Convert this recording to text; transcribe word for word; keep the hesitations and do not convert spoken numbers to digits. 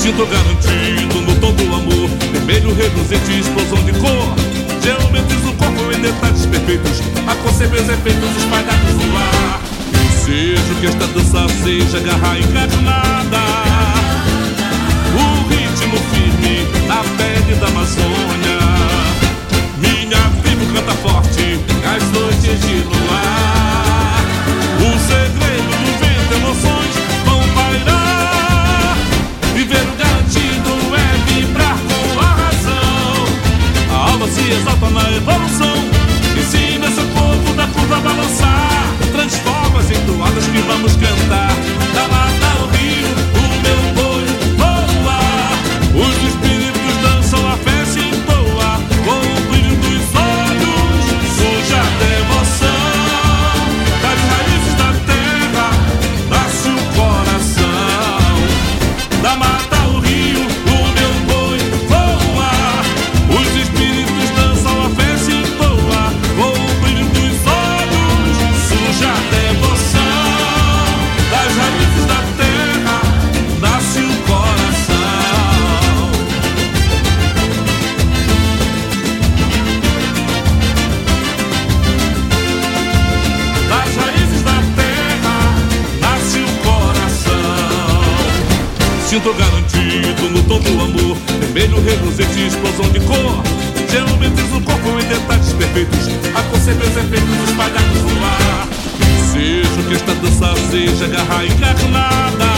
Sinto garantido no tom do amor, vermelho reluzente, explosão de cor. Geometrizo o corpo em detalhes perfeitos, a conceber os efeitos espalhados no ar. Desejo que esta dança seja garra encarnada, o ritmo firme na pele da Amazônia. Minha tribo canta forte as noites de luar. O segredo do vento, emoções vão pairar. Viver o garantido é vibrar com a razão. A alma se exalta na evolução, ensina seu corpo da curva a balançar. Transforma as entoadas que vamos cantar. Da mata ao rio, o meu boi voa. Os espíritos dançam, a fé se entoa. Com o brilho dos olhos, surge a devoção. Das raízes da terra, nasce o coração. Da mata ao rio, o meu boi voa. Os espíritos dançam, a fé se entoa. Com o brilho dos olhos, surge a devoção. Das raízes da terra, nasce o coração. Das raízes da terra, nasce o coração. Sinto garantido no tom do amor, vermelho reluzente, explosão de cor. Geometrizo o corpo em detalhes perfeitos, a conceber os efeitos espalhados no ar. Desejo que esta dança seja garra encarnada,